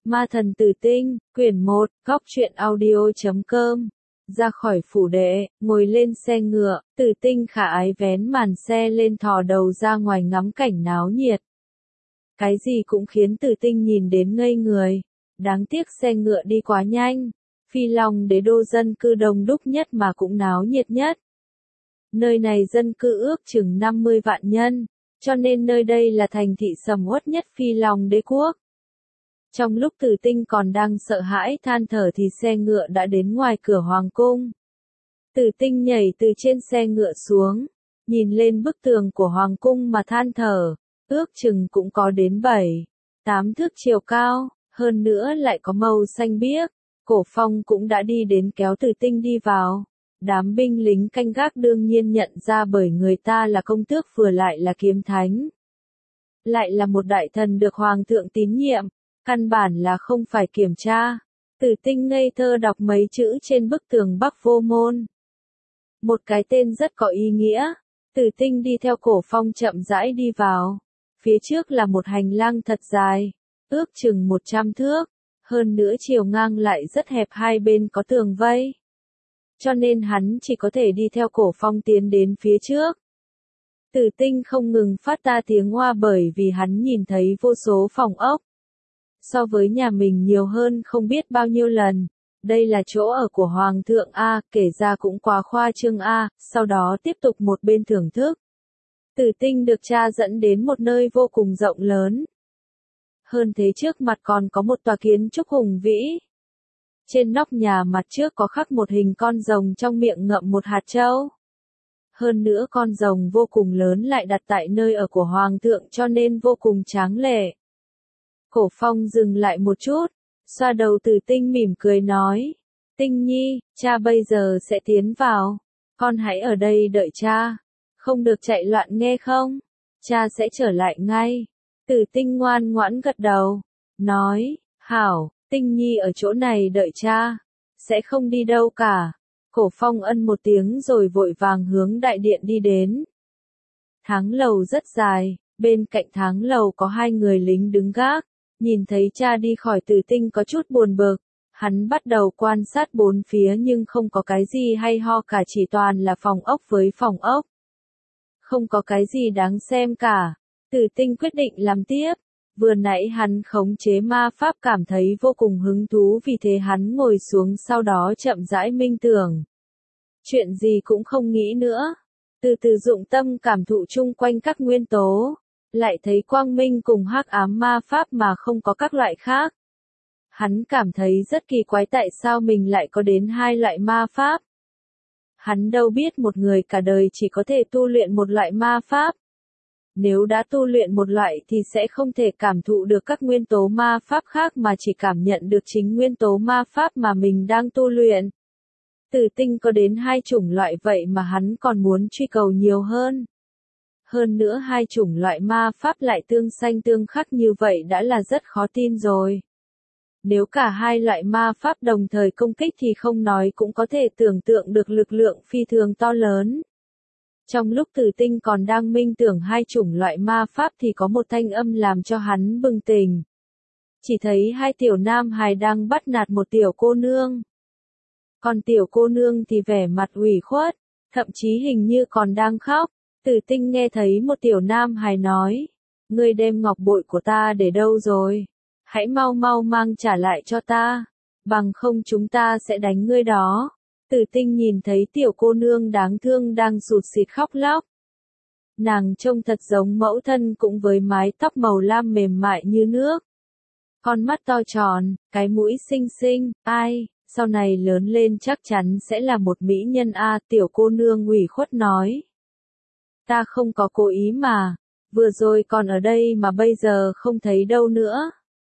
Ma thần tử tinh, quyển 1, góc truyện audio.com. Ra khỏi phủ đệ, ngồi lên xe ngựa, Tử Tinh khả ái vén màn xe lên thò đầu ra ngoài ngắm cảnh náo nhiệt. Cái gì cũng khiến Tử Tinh nhìn đến ngây người. Đáng tiếc xe ngựa đi quá nhanh. Phi Long đế đô dân cư đông đúc nhất mà cũng náo nhiệt nhất. Nơi này dân cư ước chừng 50 vạn nhân, cho nên nơi đây là thành thị sầm uất nhất Phi Long đế quốc. Trong lúc Tử Tinh còn đang sợ hãi than thở thì xe ngựa đã đến ngoài cửa hoàng cung. Tử Tinh nhảy từ trên xe ngựa xuống, nhìn lên bức tường của hoàng cung mà than thở, ước chừng cũng có đến 7-8 thước chiều cao, hơn nữa lại có màu xanh biếc. Cổ Phong cũng đã đi đến kéo Tử Tinh đi vào. Đám binh lính canh gác đương nhiên nhận ra bởi người ta là công tước vừa lại là kiếm thánh. Lại là một đại thần được hoàng thượng tín nhiệm. Căn bản là không phải kiểm tra. Tử Tinh ngây thơ đọc mấy chữ trên bức tường Bắc Vô Môn. Một cái tên rất có ý nghĩa. Tử Tinh đi theo Cổ Phong chậm rãi đi vào. Phía trước là một hành lang thật dài, ước chừng 100 thước. Hơn nữa chiều ngang lại rất hẹp, hai bên có tường vây. Cho nên hắn chỉ có thể đi theo Cổ Phong tiến đến phía trước. Tử Tinh không ngừng phát ra tiếng oa bởi vì hắn nhìn thấy vô số phòng ốc. So với nhà mình nhiều hơn không biết bao nhiêu lần. Đây là chỗ ở của Hoàng thượng A, kể ra cũng quá khoa trương A, sau đó tiếp tục một bên thưởng thức. Tử Tinh được cha dẫn đến một nơi vô cùng rộng lớn. Hơn thế trước mặt còn có một tòa kiến trúc hùng vĩ. Trên nóc nhà mặt trước có khắc một hình con rồng trong miệng ngậm một hạt châu. Hơn nữa con rồng vô cùng lớn lại đặt tại nơi ở của Hoàng thượng cho nên vô cùng tráng lệ. Cổ Phong dừng lại một chút, xoa đầu Tử Tinh mỉm cười nói. Tinh nhi, cha bây giờ sẽ tiến vào. Con hãy ở đây đợi cha. Không được chạy loạn nghe không? Cha sẽ trở lại ngay. Tử Tinh ngoan ngoãn gật đầu. Nói, hảo, Tinh nhi ở chỗ này đợi cha. Sẽ không đi đâu cả. Cổ Phong ân một tiếng rồi vội vàng hướng đại điện đi đến. Thang lầu rất dài, bên cạnh thang lầu có hai người lính đứng gác. Nhìn thấy cha đi khỏi Tử Tinh có chút buồn bực, hắn bắt đầu quan sát bốn phía nhưng không có cái gì hay ho cả, chỉ toàn là phòng ốc với phòng ốc. Không có cái gì đáng xem cả. Tử Tinh quyết định làm tiếp. Vừa nãy hắn khống chế ma pháp cảm thấy vô cùng hứng thú, vì thế hắn ngồi xuống sau đó chậm rãi minh tưởng. Chuyện gì cũng không nghĩ nữa. Từ từ dụng tâm cảm thụ chung quanh các nguyên tố. Lại thấy quang minh cùng hắc ám ma pháp mà không có các loại khác. Hắn cảm thấy rất kỳ quái tại sao mình lại có đến hai loại ma pháp. Hắn đâu biết một người cả đời chỉ có thể tu luyện một loại ma pháp. Nếu đã tu luyện một loại thì sẽ không thể cảm thụ được các nguyên tố ma pháp khác mà chỉ cảm nhận được chính nguyên tố ma pháp mà mình đang tu luyện. Tử Tinh có đến hai chủng loại vậy mà hắn còn muốn truy cầu nhiều hơn. Hơn nữa hai chủng loại ma pháp lại tương xanh tương khắc như vậy đã là rất khó tin rồi. Nếu cả hai loại ma pháp đồng thời công kích thì không nói cũng có thể tưởng tượng được lực lượng phi thường to lớn. Trong lúc Tử Tinh còn đang minh tưởng hai chủng loại ma pháp thì có một thanh âm làm cho hắn bừng tỉnh. Chỉ thấy hai tiểu nam hài đang bắt nạt một tiểu cô nương. Còn tiểu cô nương thì vẻ mặt ủy khuất, thậm chí hình như còn đang khóc. Tử Tinh nghe thấy một tiểu nam hài nói, ngươi đem ngọc bội của ta để đâu rồi? Hãy mau mau mang trả lại cho ta, bằng không chúng ta sẽ đánh ngươi đó. Tử Tinh nhìn thấy tiểu cô nương đáng thương đang sụt sịt khóc lóc. Nàng trông thật giống mẫu thân cũng với mái tóc màu lam mềm mại như nước. Con mắt to tròn, cái mũi xinh xinh, ai, sau này lớn lên chắc chắn sẽ là một mỹ nhân a, tiểu cô nương ủy khuất nói. Ta không có cố ý mà, vừa rồi còn ở đây mà bây giờ không thấy đâu nữa.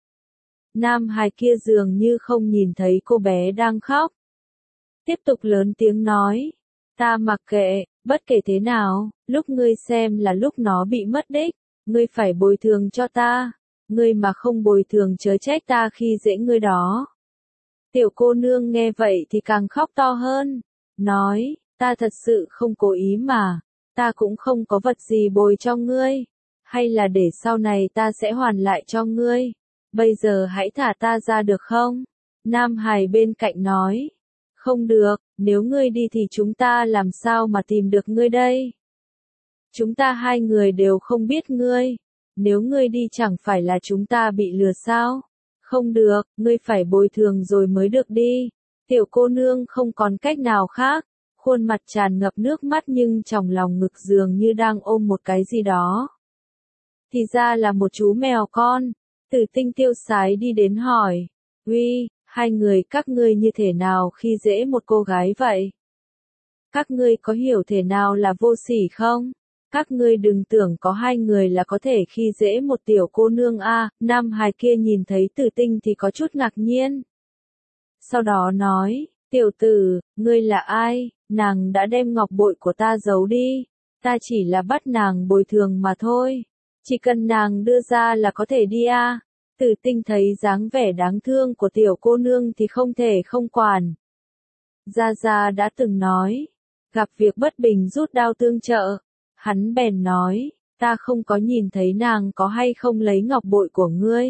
Nam hài kia dường như không nhìn thấy cô bé đang khóc. Tiếp tục lớn tiếng nói, ta mặc kệ, bất kể thế nào, lúc ngươi xem là lúc nó bị mất đích, ngươi phải bồi thường cho ta, ngươi mà không bồi thường chớ trách ta khi dễ ngươi đó. Tiểu cô nương nghe vậy thì càng khóc to hơn, nói, ta thật sự không cố ý mà. Ta cũng không có vật gì bồi cho ngươi, hay là để sau này ta sẽ hoàn lại cho ngươi. Bây giờ hãy thả ta ra được không? Nam Hải bên cạnh nói. Không được, nếu ngươi đi thì chúng ta làm sao mà tìm được ngươi đây? Chúng ta hai người đều không biết ngươi. Nếu ngươi đi chẳng phải là chúng ta bị lừa sao? Không được, ngươi phải bồi thường rồi mới được đi. Tiểu cô nương không còn cách nào khác. Khuôn mặt tràn ngập nước mắt nhưng trong lòng ngực dường như đang ôm một cái gì đó. Thì ra là một chú mèo con. Tử Tinh tiêu sái đi đến hỏi. Uy, hai người các ngươi như thế nào khi dễ một cô gái vậy? Các ngươi có hiểu thế nào là vô sỉ không? Các ngươi đừng tưởng có hai người là có thể khi dễ một tiểu cô nương a. Nam Hải kia nhìn thấy Tử Tinh thì có chút ngạc nhiên. Sau đó nói, tiểu tử, ngươi là ai? Nàng đã đem ngọc bội của ta giấu đi. Ta chỉ là bắt nàng bồi thường mà thôi. Chỉ cần nàng đưa ra là có thể đi a. Tử Tinh thấy dáng vẻ đáng thương của tiểu cô nương thì không thể không quản. Gia Gia đã từng nói, gặp việc bất bình rút đao tương trợ. Hắn bèn nói, ta không có nhìn thấy nàng có hay không lấy ngọc bội của ngươi.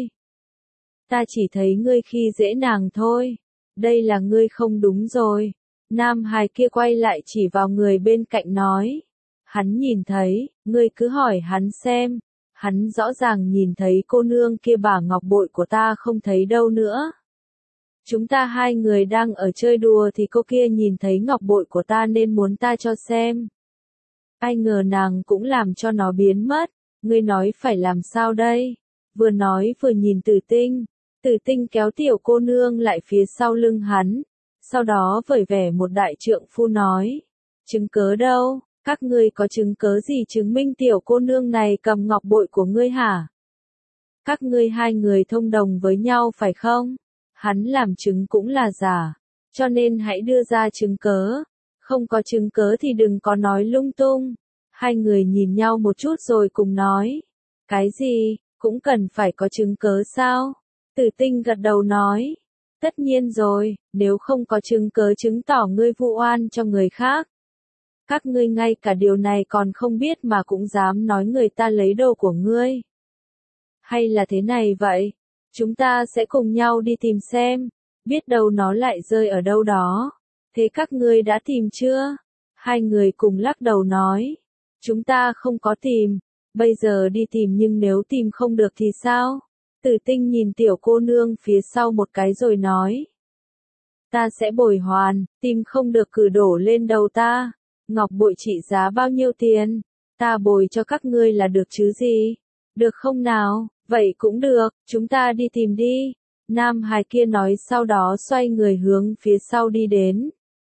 Ta chỉ thấy ngươi khi dễ nàng thôi. Đây là ngươi không đúng rồi. Nam Hải kia quay lại chỉ vào người bên cạnh nói. Hắn nhìn thấy, ngươi cứ hỏi hắn xem. Hắn rõ ràng nhìn thấy cô nương kia bả ngọc bội của ta không thấy đâu nữa. Chúng ta hai người đang ở chơi đùa thì cô kia nhìn thấy ngọc bội của ta nên muốn ta cho xem. Ai ngờ nàng cũng làm cho nó biến mất. Ngươi nói phải làm sao đây? Vừa nói vừa nhìn Tử Tinh. Tử Tinh kéo tiểu cô nương lại phía sau lưng hắn. Sau đó vẩy vẻ một đại trượng phu nói. Chứng cớ đâu? Các ngươi có chứng cớ gì chứng minh tiểu cô nương này cầm ngọc bội của ngươi hả? Các ngươi hai người thông đồng với nhau phải không? Hắn làm chứng cũng là giả. Cho nên hãy đưa ra chứng cớ. Không có chứng cớ thì đừng có nói lung tung. Hai người nhìn nhau một chút rồi cùng nói. Cái gì, cũng cần phải có chứng cớ sao? Tử Tinh gật đầu nói. Tất nhiên rồi, nếu không có chứng cớ chứng tỏ ngươi vu oan cho người khác. Các ngươi ngay cả điều này còn không biết mà cũng dám nói người ta lấy đồ của ngươi. Hay là thế này vậy? Chúng ta sẽ cùng nhau đi tìm xem. Biết đâu nó lại rơi ở đâu đó. Thế các ngươi đã tìm chưa? Hai người cùng lắc đầu nói. Chúng ta không có tìm. Bây giờ đi tìm nhưng nếu tìm không được thì sao? Tử Tinh nhìn tiểu cô nương phía sau một cái rồi nói. Ta sẽ bồi hoàn, tìm không được cử đổ lên đầu ta. Ngọc bội trị giá bao nhiêu tiền? Ta bồi cho các ngươi là được chứ gì? Được không nào? Vậy cũng được, chúng ta đi tìm đi. Nam Hải kia nói sau đó xoay người hướng phía sau đi đến.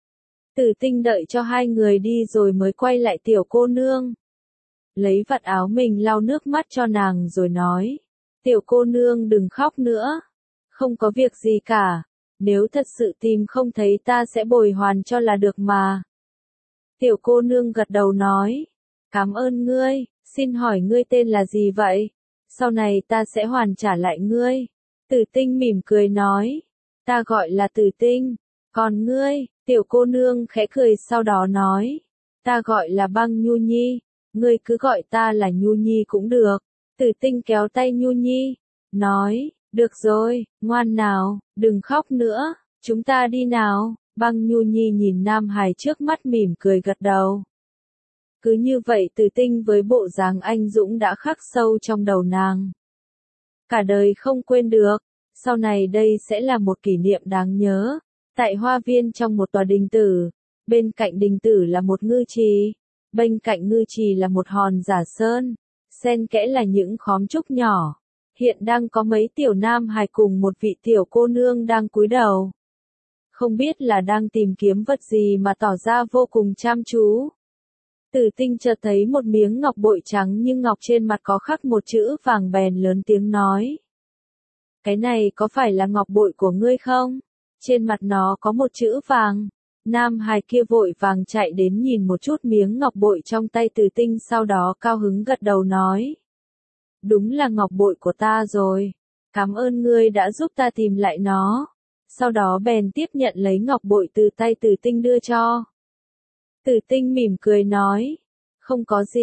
Tử Tinh đợi cho hai người đi rồi mới quay lại tiểu cô nương. Lấy vạt áo mình lau nước mắt cho nàng rồi nói. Tiểu cô nương đừng khóc nữa. Không có việc gì cả. Nếu thật sự tìm không thấy ta sẽ bồi hoàn cho là được mà. Tiểu cô nương gật đầu nói. Cảm ơn ngươi, xin hỏi ngươi tên là gì vậy? Sau này ta sẽ hoàn trả lại ngươi. Tử Tinh mỉm cười nói. Ta gọi là Tử Tinh. Còn ngươi, tiểu cô nương khẽ cười sau đó nói. Ta gọi là Băng Nhu Nhi. Ngươi cứ gọi ta là Nhu Nhi cũng được. Tử Tinh kéo tay Nhu Nhi. Nói, được rồi, ngoan nào, đừng khóc nữa. Chúng ta đi nào. Băng Nhu Nhi nhìn Nam Hải trước mắt mỉm cười gật đầu. Cứ như vậy Tử Tinh với bộ dáng anh dũng đã khắc sâu trong đầu nàng. Cả đời không quên được. Sau này đây sẽ là một kỷ niệm đáng nhớ. Tại hoa viên trong một tòa đình tử. Bên cạnh đình tử là một ngư trì. Bên cạnh ngư trì là một hòn giả sơn. Xen kẽ là những khóm trúc nhỏ. Hiện đang có mấy tiểu nam hài cùng một vị tiểu cô nương đang cúi đầu. Không biết là đang tìm kiếm vật gì mà tỏ ra vô cùng chăm chú. Tử Tinh chợt thấy một miếng ngọc bội trắng nhưng ngọc trên mặt có khắc một chữ vàng bèn lớn tiếng nói. Cái này có phải là ngọc bội của ngươi không? Trên mặt nó có một chữ vàng. Nam hài kia vội vàng chạy đến nhìn một chút miếng ngọc bội trong tay Tử Tinh sau đó cao hứng gật đầu nói. Đúng là ngọc bội của ta rồi. Cảm ơn ngươi đã giúp ta tìm lại nó. Sau đó bèn tiếp nhận lấy ngọc bội từ tay Tử Tinh đưa cho. Tử Tinh mỉm cười nói. Không có gì,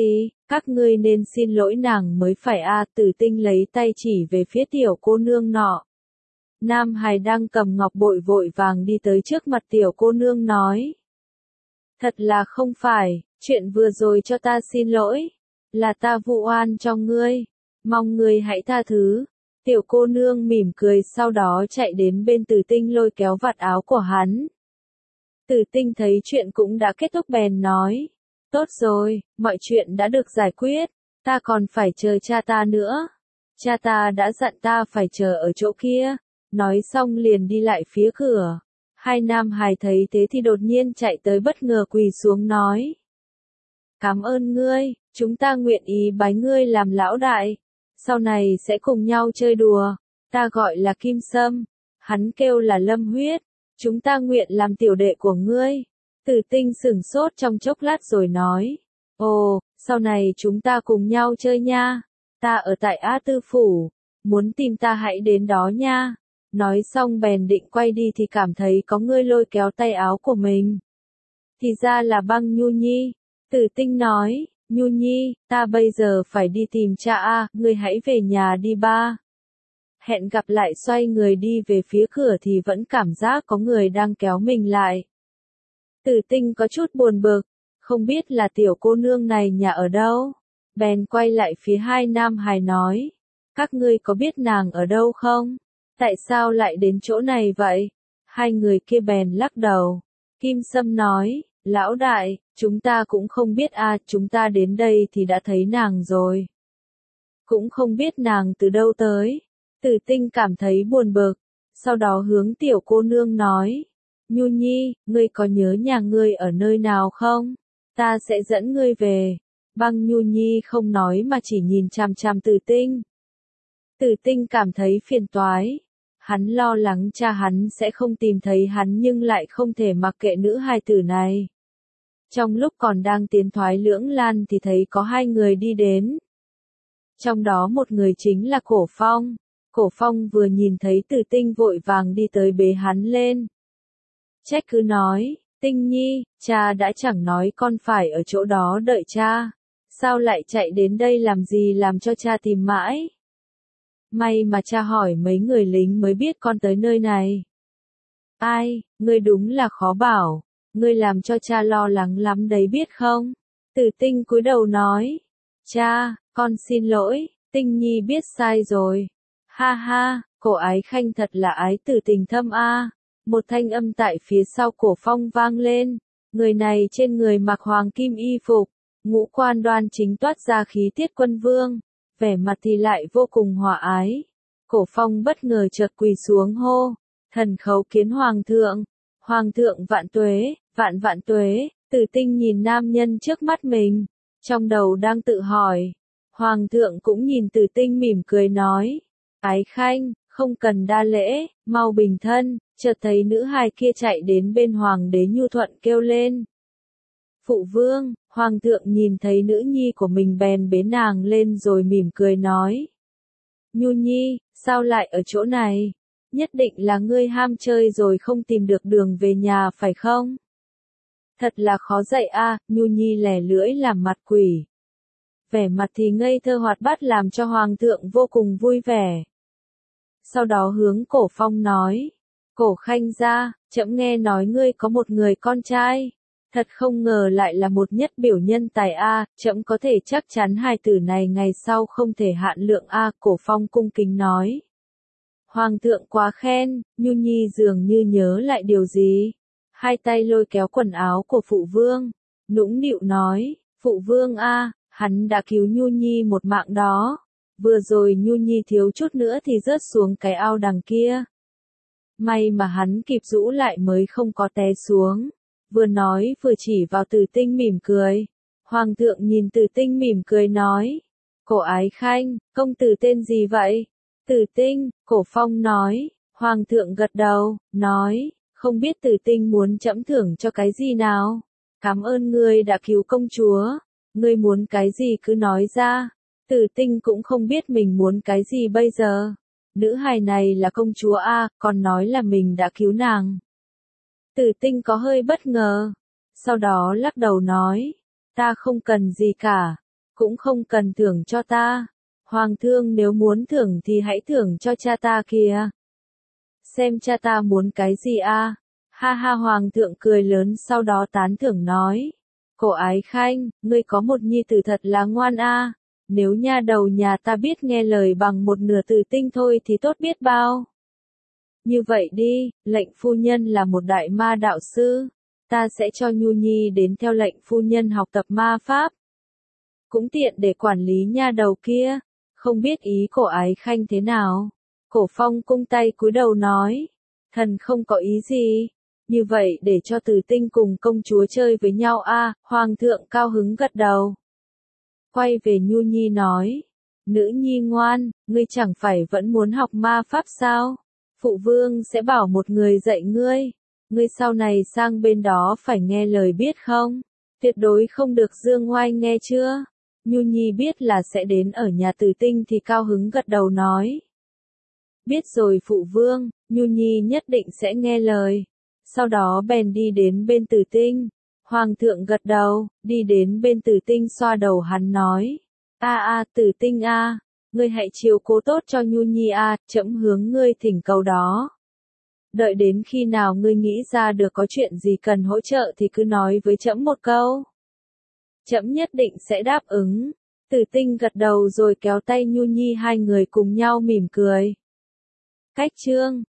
Các ngươi nên xin lỗi nàng mới phải a. Tử Tinh lấy tay chỉ về phía tiểu cô nương nọ. Nam Hải đang cầm ngọc bội vội vàng đi tới trước mặt tiểu cô nương nói. Thật là không phải, chuyện vừa rồi cho ta xin lỗi, là ta vu oan cho ngươi, mong ngươi hãy tha thứ. Tiểu cô nương mỉm cười sau đó chạy đến bên Tử Tinh lôi kéo vạt áo của hắn. Tử Tinh thấy chuyện cũng đã kết thúc bèn nói. Tốt rồi, mọi chuyện đã được giải quyết, ta còn phải chờ cha ta nữa. Cha ta đã dặn ta phải chờ ở chỗ kia. Nói xong liền đi lại phía cửa. Hai nam hài thấy thế thì đột nhiên chạy tới bất ngờ quỳ xuống nói. Cảm ơn ngươi, chúng ta nguyện ý bái ngươi làm lão đại. Sau này sẽ cùng nhau chơi đùa. Ta gọi là Kim Sâm. Hắn kêu là Lâm Huyết. Chúng ta nguyện làm tiểu đệ của ngươi. Tử Tinh sửng sốt trong chốc lát rồi nói. Ồ, sau này chúng ta cùng nhau chơi nha. Ta ở tại A Tư Phủ. Muốn tìm ta hãy đến đó nha. Nói xong bèn định quay đi thì cảm thấy có người lôi kéo tay áo của mình. Thì ra là Băng Nhu Nhi. Tử Tinh nói, Nhu Nhi, ta bây giờ phải đi tìm cha a, ngươi hãy về nhà đi ba. Hẹn gặp lại xoay người đi về phía cửa thì vẫn cảm giác có người đang kéo mình lại. Tử Tinh có chút buồn bực, không biết là tiểu cô nương này nhà ở đâu. Bèn quay lại phía hai nam hài nói, các ngươi có biết nàng ở đâu không? Tại sao lại đến chỗ này vậy? Hai người kia bèn lắc đầu. Kim Sâm nói, lão đại, chúng ta cũng không biết a, chúng ta đến đây thì đã thấy nàng rồi. Cũng không biết nàng từ đâu tới. Tử Tinh cảm thấy buồn bực, sau đó hướng tiểu cô nương nói. Nhu Nhi, ngươi có nhớ nhà ngươi ở nơi nào không? Ta sẽ dẫn ngươi về. Băng Nhu Nhi không nói mà chỉ nhìn chằm chằm Tử Tinh. Tử Tinh cảm thấy phiền toái. Hắn lo lắng cha hắn sẽ không tìm thấy hắn nhưng lại không thể mặc kệ nữ hài tử này. Trong lúc còn đang tiến thoái lưỡng lan thì thấy có hai người đi đến. Trong đó một người chính là Cổ Phong. Cổ Phong vừa nhìn thấy Tử Tinh vội vàng đi tới bế hắn lên. Trách cứ nói, Tinh Nhi, cha đã chẳng nói con phải ở chỗ đó đợi cha. Sao lại chạy đến đây làm gì làm cho cha tìm mãi? May mà cha hỏi mấy người lính mới biết con tới nơi này. Ai, ngươi đúng là khó bảo, ngươi làm cho cha lo lắng lắm đấy biết không? Tử Tinh cúi đầu nói, cha, con xin lỗi, Tinh Nhi biết sai rồi. Ha ha, Cổ Ái Khanh thật là ái tử tình thâm a. Một thanh âm tại phía sau Cổ Phong vang lên, người này trên người mặc hoàng kim y phục, ngũ quan đoan chính toát ra khí tiết quân vương. Vẻ mặt thì lại vô cùng hòa ái. Cổ Phong bất ngờ chợt quỳ xuống hô, thần khấu kiến hoàng thượng vạn vạn tuế. Tử Tinh nhìn nam nhân trước mắt mình, trong đầu đang tự hỏi. Hoàng thượng cũng nhìn Tử Tinh mỉm cười nói, Ái Khanh, không cần đa lễ, mau bình thân. Chợt thấy nữ hài kia chạy đến bên hoàng đế nhu thuận kêu lên. Phụ vương, hoàng thượng nhìn thấy nữ nhi của mình bèn bế nàng lên rồi mỉm cười nói. Nhu Nhi, sao lại ở chỗ này? Nhất định là ngươi ham chơi rồi không tìm được đường về nhà phải không? Thật là khó dạy a. Nhu Nhi lẻ lưỡi làm mặt quỷ. Vẻ mặt thì ngây thơ hoạt bát làm cho hoàng thượng vô cùng vui vẻ. Sau đó hướng Cổ Phong nói. Cổ Khanh gia, trẫm nghe nói ngươi có một người con trai. Thật không ngờ lại là một nhất biểu nhân tài a, trẫm có thể chắc chắn hài tử này ngày sau không thể hạn lượng a. Cổ Phong cung kính nói. Hoàng thượng quá khen. Nhu Nhi dường như nhớ lại điều gì. Hai tay lôi kéo quần áo của phụ vương, nũng nịu nói, phụ vương a, hắn đã cứu Nhu Nhi một mạng đó. Vừa rồi Nhu Nhi thiếu chút nữa thì rớt xuống cái ao đằng kia. May mà hắn kịp rũ lại mới không có té xuống. Vừa nói vừa chỉ vào Tử Tinh mỉm cười. Hoàng thượng nhìn Tử Tinh mỉm cười nói. Cổ Ái Khanh, công tử tên gì vậy? Tử Tinh, Cổ Phong nói. Hoàng thượng gật đầu, nói, không biết Tử Tinh muốn trẫm thưởng cho cái gì nào? Cảm ơn ngươi đã cứu công chúa. Ngươi muốn cái gì cứ nói ra. Tử Tinh cũng không biết mình muốn cái gì bây giờ. Nữ hài này là công chúa a, còn nói là mình đã cứu nàng. Tử Tinh có hơi bất ngờ. Sau đó lắc đầu nói, ta không cần gì cả. cũng không cần thưởng cho ta. Hoàng thương nếu muốn thưởng thì hãy thưởng cho cha ta kìa. Xem cha ta muốn cái gì a? Ha ha, hoàng thượng cười lớn sau đó tán thưởng nói. Cổ Ái Khanh, ngươi có một nhi tử thật là ngoan a. Nếu nha đầu nhà ta biết nghe lời bằng một nửa Tử Tinh thôi thì tốt biết bao. Như vậy đi, lệnh phu nhân là một đại ma đạo sư. Ta sẽ cho Nhu Nhi đến theo lệnh phu nhân học tập ma pháp. Cũng tiện để quản lý nha đầu kia. Không biết ý Cổ Ái Khanh thế nào? Cổ Phong cung tay cúi đầu nói. Thần không có ý gì. Như vậy để cho Tử Tinh cùng công chúa chơi với nhau a. Hoàng thượng cao hứng gật đầu. Quay về Nhu Nhi nói. Nữ nhi ngoan, ngươi chẳng phải vẫn muốn học ma pháp sao? Phụ vương sẽ bảo một người dạy ngươi. Ngươi sau này sang bên đó phải nghe lời biết không? Tuyệt đối không được dương ngoai nghe chưa? Nhu Nhi biết là sẽ đến ở nhà Tử Tinh thì cao hứng gật đầu nói. Biết rồi phụ vương, Nhu Nhi nhất định sẽ nghe lời. Sau đó bèn đi đến bên Tử Tinh. Hoàng thượng gật đầu, đi đến bên Tử Tinh xoa đầu hắn nói. Tử Tinh a, ngươi hãy chiếu cố tốt cho Nhu Nhi a, trẫm hướng ngươi thỉnh cầu đó. Đợi đến khi nào ngươi nghĩ ra được có chuyện gì cần hỗ trợ thì cứ nói với trẫm một câu. Trẫm nhất định sẽ đáp ứng. Tử Tinh gật đầu rồi kéo tay Nhu Nhi, hai người cùng nhau mỉm cười. Cách chương